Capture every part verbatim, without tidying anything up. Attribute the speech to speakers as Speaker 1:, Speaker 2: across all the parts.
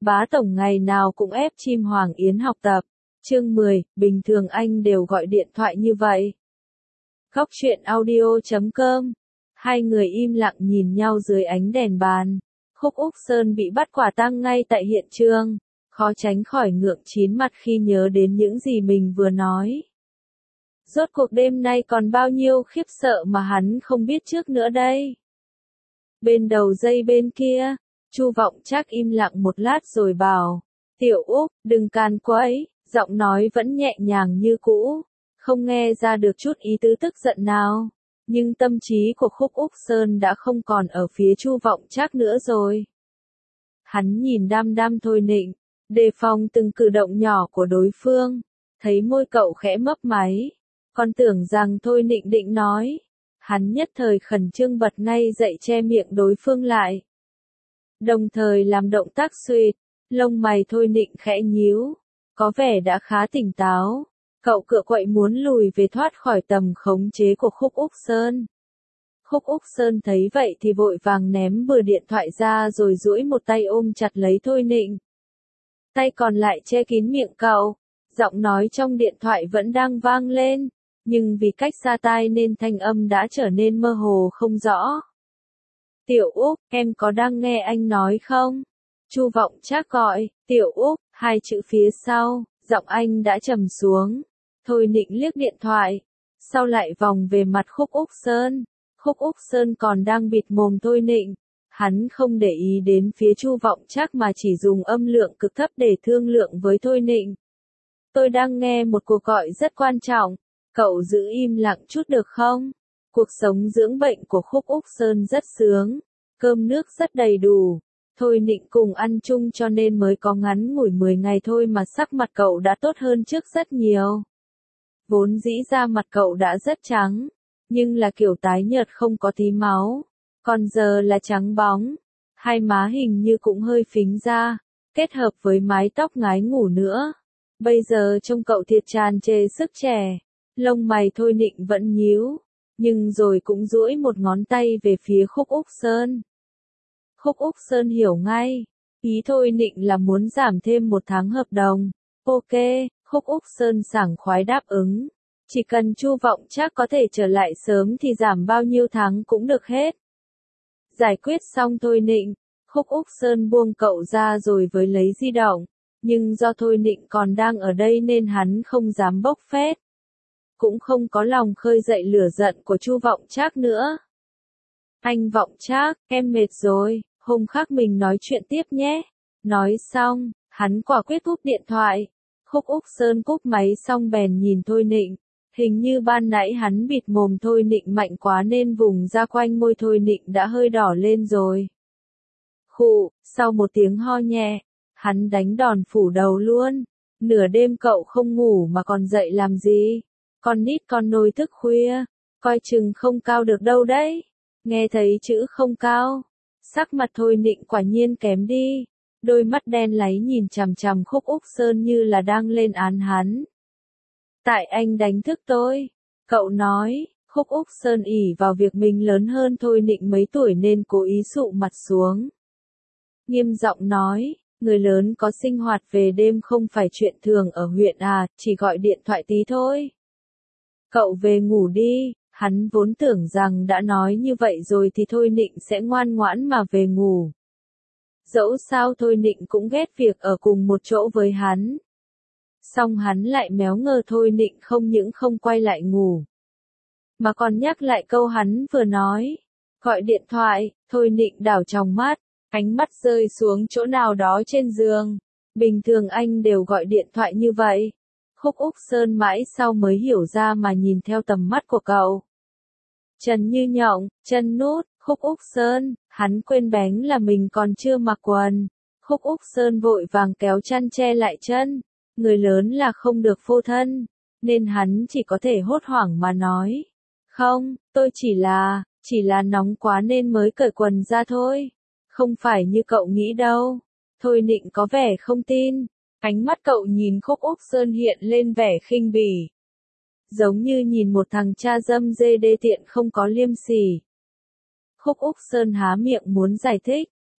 Speaker 1: Bá tổng ngày nào cũng ép chim Hoàng Yến học tập. Chương mười, bình thường anh đều gọi điện thoại như vậy. Góc truyện audio chấm com. Hai người im lặng nhìn nhau dưới ánh đèn bàn. Khúc Úc Sơn bị bắt quả tang ngay tại hiện trường, khó tránh khỏi ngượng chín mặt khi nhớ đến những gì mình vừa nói. Rốt cuộc đêm nay còn bao nhiêu khiếp sợ mà hắn không biết trước nữa đây. Bên đầu dây bên kia, Chu Vọng Trác im lặng một lát rồi bảo, Tiểu Úc, đừng can quấy, giọng nói vẫn nhẹ nhàng như cũ, không nghe ra được chút ý tứ tức giận nào. Nhưng tâm trí của Khúc Úc Sơn đã không còn ở phía Chu Vọng Trác nữa rồi. Hắn nhìn đăm đăm Thôi Nịnh, đề phòng từng cử động nhỏ của đối phương, thấy môi cậu khẽ mấp máy, còn tưởng rằng Thôi Nịnh định nói. Hắn nhất thời khẩn trương bật ngay dậy che miệng đối phương lại. Đồng thời làm động tác suýt, lông mày Thôi Nịnh khẽ nhíu, có vẻ đã khá tỉnh táo. Cậu cựa quậy muốn lùi về thoát khỏi tầm khống chế của Khúc Úc Sơn. Khúc Úc Sơn thấy vậy thì vội vàng ném bừa điện thoại ra rồi duỗi một tay ôm chặt lấy Thôi Nịnh. Tay còn lại che kín miệng cậu, giọng nói trong điện thoại vẫn đang vang lên, nhưng vì cách xa tai nên thanh âm đã trở nên mơ hồ không rõ. Tiểu Úc, em có đang nghe anh nói không? Chu Vọng Trác gọi, Tiểu Úc, hai chữ phía sau, giọng anh đã trầm xuống. Thôi Nịnh liếc điện thoại, sau lại vòng về mặt Khúc Úc Sơn. Khúc Úc Sơn còn đang bịt mồm Thôi Nịnh, hắn không để ý đến phía Chu Vọng Trác mà chỉ dùng âm lượng cực thấp để thương lượng với Thôi Nịnh. Tôi đang nghe một cuộc gọi rất quan trọng, cậu giữ im lặng chút được không? Cuộc sống dưỡng bệnh của Khúc Úc Sơn rất sướng, cơm nước rất đầy đủ. Thôi Nịnh cùng ăn chung cho nên mới có ngắn ngủi mười ngày thôi mà sắc mặt cậu đã tốt hơn trước rất nhiều. Vốn dĩ ra mặt cậu đã rất trắng, nhưng là kiểu tái nhợt không có tí máu, còn giờ là trắng bóng, hai má hình như cũng hơi phình ra, kết hợp với mái tóc ngái ngủ nữa. Bây giờ trông cậu thiệt tràn trề sức trẻ, lông mày Thôi Nịnh vẫn nhíu, nhưng rồi cũng duỗi một ngón tay về phía Khúc Úc Sơn. Khúc Úc Sơn hiểu ngay, ý Thôi Nịnh là muốn giảm thêm một tháng hợp đồng. Ok, Khúc Úc Sơn sảng khoái đáp ứng. Chỉ cần Chu Vọng Trác có thể trở lại sớm thì giảm bao nhiêu tháng cũng được hết. Giải quyết xong Thôi Nịnh, Khúc Úc Sơn buông cậu ra rồi với lấy di động. Nhưng do Thôi Nịnh còn đang ở đây nên hắn không dám bốc phét. Cũng không có lòng khơi dậy lửa giận của Chu Vọng Trác nữa. Anh Vọng Trác, em mệt rồi, hôm khác mình nói chuyện tiếp nhé. Nói xong, hắn quả quyết cúp điện thoại. Khúc Úc Sơn cúp máy xong bèn nhìn Thôi Nịnh. Hình như ban nãy hắn bịt mồm Thôi Nịnh mạnh quá nên vùng ra quanh môi Thôi Nịnh đã hơi đỏ lên rồi. Khụ, sau một tiếng ho nhẹ, hắn đánh đòn phủ đầu luôn. Nửa đêm cậu không ngủ mà còn dậy làm gì? Con nít con nôi thức khuya, coi chừng không cao được đâu đấy. Nghe thấy chữ không cao, sắc mặt Thôi Nịnh quả nhiên kém đi. Đôi mắt đen láy nhìn chằm chằm Khúc Úc Sơn như là đang lên án hắn. Tại anh đánh thức tôi, cậu nói. Khúc Úc Sơn ỷ vào việc mình lớn hơn Thôi Nịnh mấy tuổi nên cố ý sụ mặt xuống. Nghiêm giọng nói, người lớn có sinh hoạt về đêm không phải chuyện thường ở huyện à, chỉ gọi điện thoại tí thôi. Cậu về ngủ đi. Hắn vốn tưởng rằng đã nói như vậy rồi thì Thôi Nịnh sẽ ngoan ngoãn mà về ngủ. Dẫu sao Thôi Nịnh cũng ghét việc ở cùng một chỗ với hắn. Xong hắn lại méo ngờ Thôi Nịnh không những không quay lại ngủ, mà còn nhắc lại câu hắn vừa nói. Gọi điện thoại, Thôi Nịnh đảo tròng mắt, ánh mắt rơi xuống chỗ nào đó trên giường. Bình thường anh đều gọi điện thoại như vậy. Khúc Úc Sơn mãi sau mới hiểu ra mà nhìn theo tầm mắt của cậu. Trần như nhộng, chân nút, Khúc Úc Sơn, hắn quên bén là mình còn chưa mặc quần. Khúc Úc Sơn vội vàng kéo chăn che lại chân. Người lớn là không được phô thân, nên hắn chỉ có thể hốt hoảng mà nói. Không, tôi chỉ là, chỉ là nóng quá nên mới cởi quần ra thôi. Không phải như cậu nghĩ đâu. Thôi Nịnh có vẻ không tin. Ánh mắt cậu nhìn Khúc Úc Sơn hiện lên vẻ khinh bỉ. Giống như nhìn một thằng cha dâm dê đê tiện không có liêm sỉ. Khúc Úc Sơn há miệng muốn giải thích,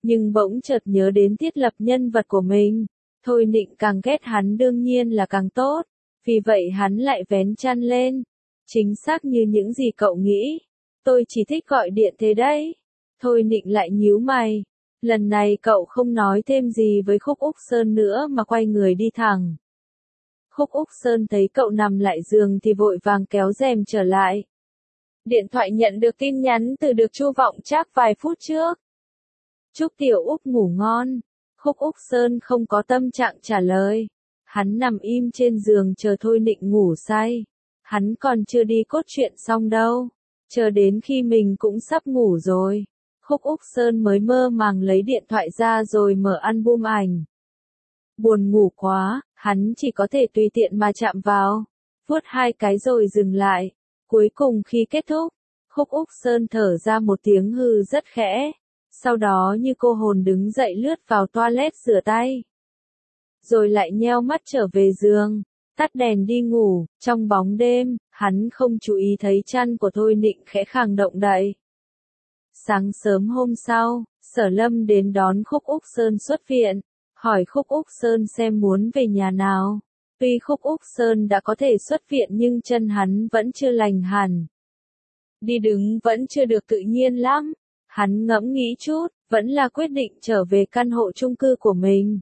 Speaker 1: Nhưng bỗng chợt nhớ đến thiết lập nhân vật của mình. Thôi Nịnh càng ghét hắn đương nhiên là càng tốt. Vì vậy hắn lại vén chăn lên. Chính xác như những gì cậu nghĩ. Tôi chỉ thích gọi điện thế đấy. Thôi Nịnh lại nhíu mày. Lần này cậu không nói thêm gì với Khúc Úc Sơn nữa mà quay người đi thẳng. Khúc Úc Sơn thấy cậu nằm lại giường thì vội vàng kéo rèm trở lại. Điện thoại nhận được tin nhắn từ được Chu Vọng Trác vài phút trước. Chúc Tiểu Úc ngủ ngon. Khúc Úc Sơn không có tâm trạng trả lời. Hắn nằm im trên giường chờ Thôi Nịnh ngủ say. Hắn còn chưa đi cốt truyện xong đâu. Chờ đến khi mình cũng sắp ngủ rồi. Khúc Úc Sơn mới mơ màng lấy điện thoại ra rồi mở album ảnh. Buồn ngủ quá, hắn chỉ có thể tùy tiện mà chạm vào. Vuốt hai cái rồi dừng lại. Cuối cùng khi kết thúc, Khúc Úc Sơn thở ra một tiếng hừ rất khẽ. Sau đó như cô hồn đứng dậy lướt vào toilet rửa tay. Rồi lại nheo mắt trở về giường, tắt đèn đi ngủ. Trong bóng đêm, hắn không chú ý thấy chăn của Thôi Nịnh khẽ khàng động đậy. Sáng sớm hôm sau, Sở Lâm đến đón Khúc Úc Sơn xuất viện, hỏi Khúc Úc Sơn xem muốn về nhà nào. Tuy Khúc Úc Sơn đã có thể xuất viện nhưng chân hắn vẫn chưa lành hẳn. Đi đứng vẫn chưa được tự nhiên lắm. Hắn ngẫm nghĩ chút, vẫn là quyết định trở về căn hộ chung cư của mình.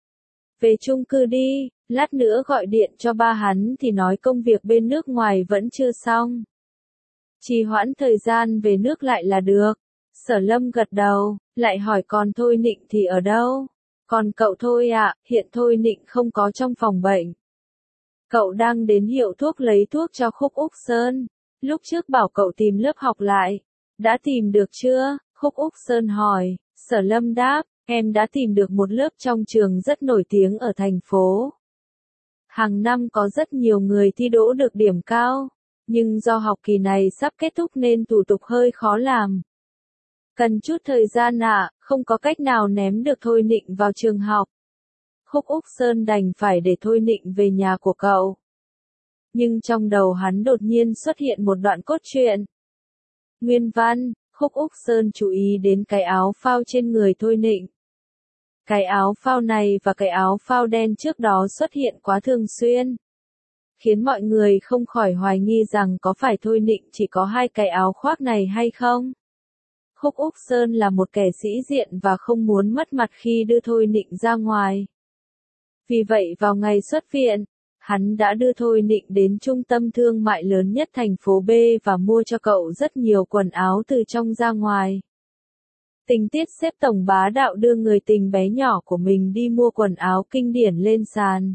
Speaker 1: Về chung cư đi, lát nữa gọi điện cho ba hắn thì nói công việc bên nước ngoài vẫn chưa xong. Trì hoãn thời gian về nước lại là được. Sở Lâm gật đầu, lại hỏi còn Thôi Nịnh thì ở đâu? Còn cậu Thôi ạ, hiện Thôi Nịnh không có trong phòng bệnh. Cậu đang đến hiệu thuốc lấy thuốc cho Khúc Úc Sơn. Lúc trước bảo cậu tìm lớp học lại. Đã tìm được chưa? Khúc Úc Sơn hỏi. Sở Lâm đáp, em đã tìm được một lớp trong trường rất nổi tiếng ở thành phố. Hàng năm có rất nhiều người thi đỗ được điểm cao. Nhưng do học kỳ này sắp kết thúc nên thủ tục hơi khó làm. Cần chút thời gian ạ, không có cách nào ném được Thôi Nịnh vào trường học. Khúc Úc Sơn đành phải để Thôi Nịnh về nhà của cậu. Nhưng trong đầu hắn đột nhiên xuất hiện một đoạn cốt truyện. Nguyên văn, Khúc Úc Sơn chú ý đến cái áo phao trên người Thôi Nịnh. Cái áo phao này và cái áo phao đen trước đó xuất hiện quá thường xuyên. Khiến mọi người không khỏi hoài nghi rằng có phải Thôi Nịnh chỉ có hai cái áo khoác này hay không. Khúc Úc Sơn là một kẻ sĩ diện và không muốn mất mặt khi đưa Thôi Nịnh ra ngoài. Vì vậy vào ngày xuất viện, hắn đã đưa Thôi Nịnh đến trung tâm thương mại lớn nhất thành phố B và mua cho cậu rất nhiều quần áo từ trong ra ngoài. Tình tiết xếp tổng bá đạo đưa người tình bé nhỏ của mình đi mua quần áo kinh điển lên sàn.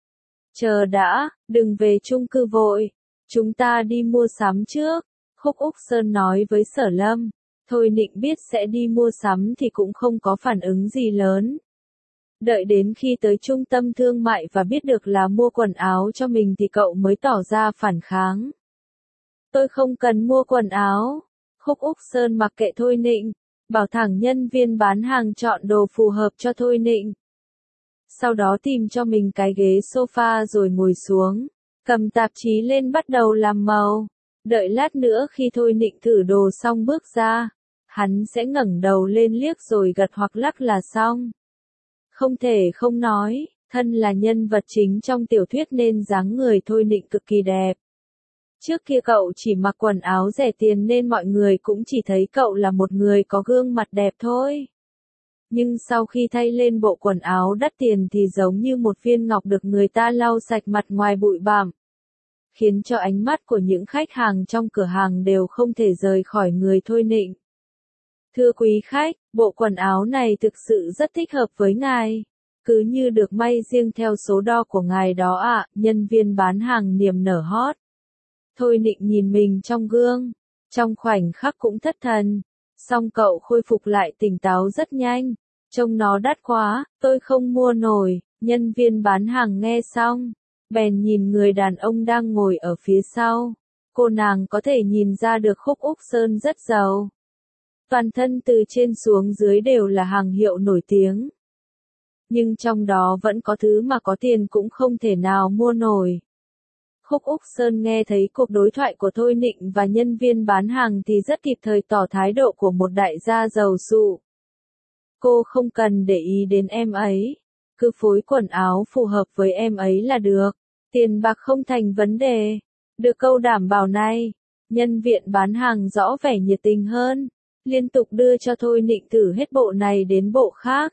Speaker 1: Chờ đã, đừng về chung cư vội. Chúng ta đi mua sắm trước. Khúc Úc Sơn nói với Sở Lâm. Thôi Nịnh biết sẽ đi mua sắm thì cũng không có phản ứng gì lớn. Đợi đến khi tới trung tâm thương mại và biết được là mua quần áo cho mình thì cậu mới tỏ ra phản kháng. Tôi không cần mua quần áo. Khúc Úc Sơn mặc kệ Thôi Nịnh, bảo thẳng nhân viên bán hàng chọn đồ phù hợp cho Thôi Nịnh. Sau đó tìm cho mình cái ghế sofa rồi ngồi xuống, cầm tạp chí lên bắt đầu làm màu. Đợi lát nữa khi Thôi Nịnh thử đồ xong bước ra, hắn sẽ ngẩng đầu lên liếc rồi gật hoặc lắc là xong. Không thể không nói, thân là nhân vật chính trong tiểu thuyết nên dáng người Thôi Nịnh cực kỳ đẹp. Trước kia cậu chỉ mặc quần áo rẻ tiền nên mọi người cũng chỉ thấy cậu là một người có gương mặt đẹp thôi. Nhưng sau khi thay lên bộ quần áo đắt tiền thì giống như một viên ngọc được người ta lau sạch mặt ngoài bụi bặm, khiến cho ánh mắt của những khách hàng trong cửa hàng đều không thể rời khỏi người Thôi Nịnh. Thưa quý khách, bộ quần áo này thực sự rất thích hợp với ngài. Cứ như được may riêng theo số đo của ngài đó ạ, nhân viên bán hàng niềm nở hót. Thôi Nịnh nhìn mình trong gương, trong khoảnh khắc cũng thất thần. Song cậu khôi phục lại tỉnh táo rất nhanh. Trông nó đắt quá, tôi không mua nổi. Nhân viên bán hàng nghe xong, bèn nhìn người đàn ông đang ngồi ở phía sau. Cô nàng có thể nhìn ra được Khúc Úc Sơn rất giàu. Toàn thân từ trên xuống dưới đều là hàng hiệu nổi tiếng. Nhưng trong đó vẫn có thứ mà có tiền cũng không thể nào mua nổi. Khúc Úc Sơn nghe thấy cuộc đối thoại của Thôi Nịnh và nhân viên bán hàng thì rất kịp thời tỏ thái độ của một đại gia giàu sụ. cô không cần để ý đến em ấy. Cứ phối quần áo phù hợp với em ấy là được. Tiền bạc không thành vấn đề. Được câu đảm bảo này, nhân viên bán hàng rõ vẻ nhiệt tình hơn. Liên tục đưa cho Thôi Nịnh thử hết bộ này đến bộ khác.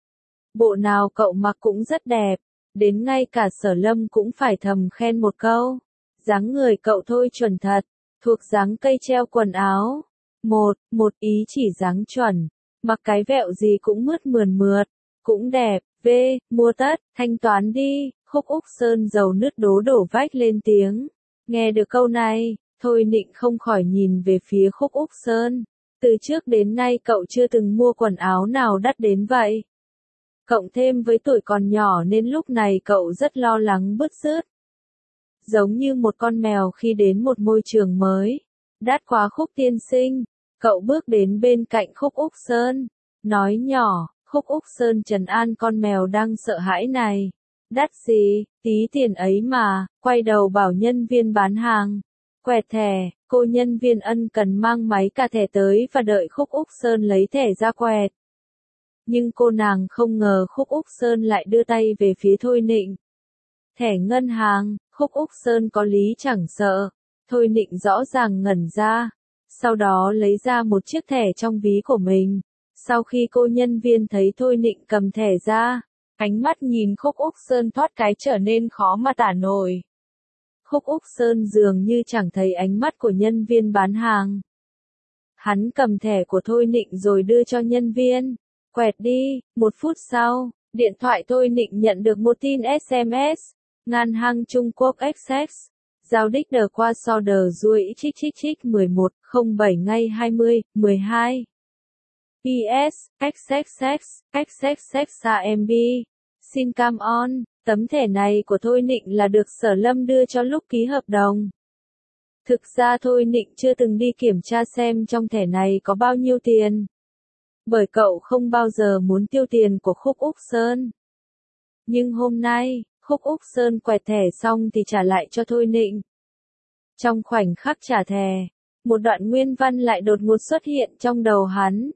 Speaker 1: Bộ nào cậu mặc cũng rất đẹp. Đến ngay cả Sở Lâm cũng phải thầm khen một câu. Dáng người cậu thôi chuẩn thật. Thuộc dáng cây treo quần áo. Một, một ý chỉ dáng chuẩn. Mặc cái vẹo gì cũng mướt mườn mượt. Cũng đẹp. V, mua tất, thanh toán đi. Khúc Úc Sơn dầu nứt đố đổ vách lên tiếng. Nghe được câu này, Thôi Nịnh không khỏi nhìn về phía Khúc Úc Sơn. Từ trước đến nay cậu chưa từng mua quần áo nào đắt đến vậy. Cộng thêm với tuổi còn nhỏ nên lúc này cậu rất lo lắng bứt rứt. Giống như một con mèo khi đến một môi trường mới. Đắt quá Khúc tiên sinh. Cậu bước đến bên cạnh Khúc Úc Sơn. Nói nhỏ, Khúc Úc Sơn trấn an con mèo đang sợ hãi này. Đắt gì, tí tiền ấy mà, quay đầu bảo nhân viên bán hàng. Quẹt thẻ, cô nhân viên ân cần mang máy cả thẻ tới và đợi Khúc Úc Sơn lấy thẻ ra quẹt. Nhưng cô nàng không ngờ Khúc Úc Sơn lại đưa tay về phía Thôi Nịnh. Thẻ ngân hàng, Khúc Úc Sơn có lý chẳng sợ. Thôi Nịnh rõ ràng ngẩn ra. Sau đó lấy ra một chiếc thẻ trong ví của mình. Sau khi cô nhân viên thấy Thôi Nịnh cầm thẻ ra, ánh mắt nhìn Khúc Úc Sơn thoát cái trở nên khó mà tả nổi. Khúc Úc Sơn dường như chẳng thấy ánh mắt của nhân viên bán hàng. Hắn cầm thẻ của Thôi Nịnh rồi đưa cho nhân viên. Quẹt đi, một phút sau, điện thoại Thôi Nịnh nhận được một tin ét em ét. Ngân hàng Trung Quốc Access. Giao đích đờ qua so đờ ruồi chích chích chích mười một không bảy ngày hai mươi, mười hai. pê ét, xxx, xxx a em bê. Xin cam on, tấm thẻ này của Thôi Nịnh là được Sở Lâm đưa cho lúc ký hợp đồng. Thực ra Thôi Nịnh chưa từng đi kiểm tra xem trong thẻ này có bao nhiêu tiền. Bởi cậu không bao giờ muốn tiêu tiền của Khúc Úc Sơn. Nhưng hôm nay, Khúc Úc Sơn quẹt thẻ xong thì trả lại cho Thôi Nịnh. Trong khoảnh khắc trả thẻ, một đoạn nguyên văn lại đột ngột xuất hiện trong đầu hắn.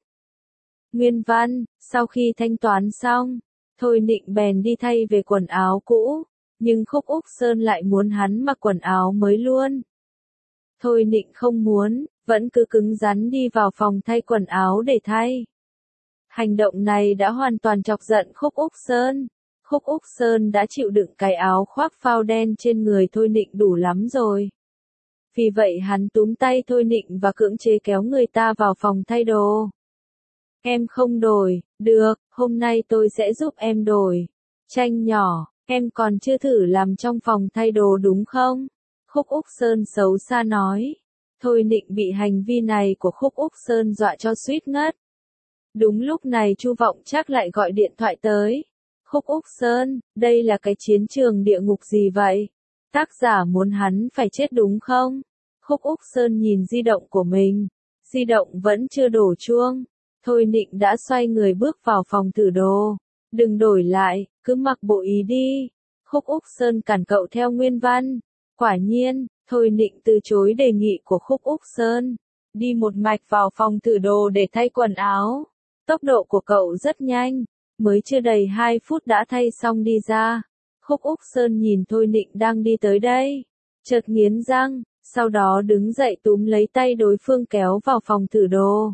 Speaker 1: Nguyên văn, sau khi thanh toán xong, Thôi Nịnh bèn đi thay về quần áo cũ, nhưng Khúc Úc Sơn lại muốn hắn mặc quần áo mới luôn. Thôi Nịnh không muốn, vẫn cứ cứng rắn đi vào phòng thay quần áo để thay. Hành động này đã hoàn toàn chọc giận Khúc Úc Sơn. Khúc Úc Sơn đã chịu đựng cái áo khoác phao đen trên người Thôi Nịnh đủ lắm rồi. Vì vậy hắn túm tay Thôi Nịnh và cưỡng chế kéo người ta vào phòng thay đồ. Em không đổi, được, hôm nay tôi sẽ giúp em đổi. Tranh nhỏ, em còn chưa thử làm trong phòng thay đồ đúng không? Khúc Úc Sơn xấu xa nói. Thôi Nịnh bị hành vi này của Khúc Úc Sơn dọa cho suýt ngất. Đúng lúc này Chu Vọng Trác lại gọi điện thoại tới. Khúc Úc Sơn, đây là cái chiến trường địa ngục gì vậy? Tác giả muốn hắn phải chết đúng không? Khúc Úc Sơn nhìn di động của mình. Di động vẫn chưa đổ chuông. Thôi Nịnh đã xoay người bước vào phòng thử đồ. Đừng đổi lại, cứ mặc bộ ý đi. Khúc Úc Sơn cản cậu theo nguyên văn. Quả nhiên, Thôi Nịnh từ chối đề nghị của Khúc Úc Sơn. Đi một mạch vào phòng thử đồ để thay quần áo. Tốc độ của cậu rất nhanh. Mới chưa đầy hai phút đã thay xong đi ra. Khúc Úc Sơn nhìn Thôi Nịnh đang đi tới đây. Chợt nghiến răng, sau đó đứng dậy túm lấy tay đối phương kéo vào phòng thử đồ.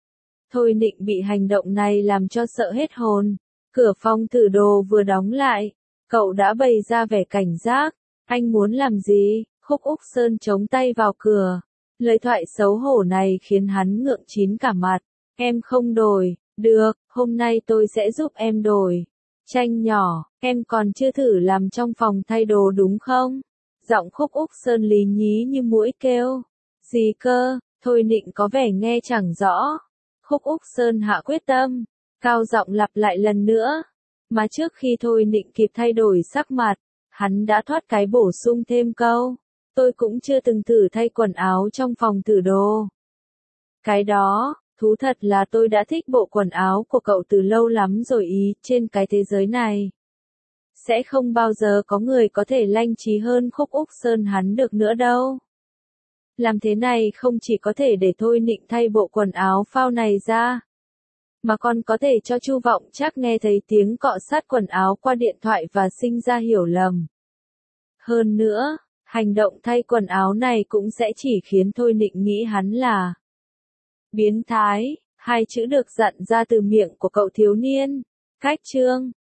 Speaker 1: Thôi Nịnh bị hành động này làm cho sợ hết hồn. Cửa phòng thử đồ vừa đóng lại. Cậu đã bày ra vẻ cảnh giác. Anh muốn làm gì? Khúc Úc Sơn chống tay vào cửa. Lời thoại xấu hổ này khiến hắn ngượng chín cả mặt. Em không đổi. Được, hôm nay tôi sẽ giúp em đổi. Tranh nhỏ, em còn chưa thử làm trong phòng thay đồ đúng không? Giọng Khúc Úc Sơn lý nhí như muỗi kêu. Gì cơ? Thôi Nịnh có vẻ nghe chẳng rõ. Khúc Úc Sơn hạ quyết tâm. Cao giọng lặp lại lần nữa. Mà trước khi Thôi Nịnh kịp thay đổi sắc mặt, hắn đã thoát cái bổ sung thêm câu. Tôi cũng chưa từng thử thay quần áo trong phòng thử đồ. Cái đó, thú thật là tôi đã thích bộ quần áo của cậu từ lâu lắm rồi ý, trên cái thế giới này. Sẽ không bao giờ có người có thể lanh trí hơn Khúc Úc Sơn hắn được nữa đâu. Làm thế này không chỉ có thể để Thôi Nịnh thay bộ quần áo phao này ra, mà còn có thể cho Chu Vọng Trác nghe thấy tiếng cọ sát quần áo qua điện thoại và sinh ra hiểu lầm. Hơn nữa, hành động thay quần áo này cũng sẽ chỉ khiến Thôi Nịnh nghĩ hắn là biến thái, hai chữ được dặn ra từ miệng của cậu thiếu niên. Cách chương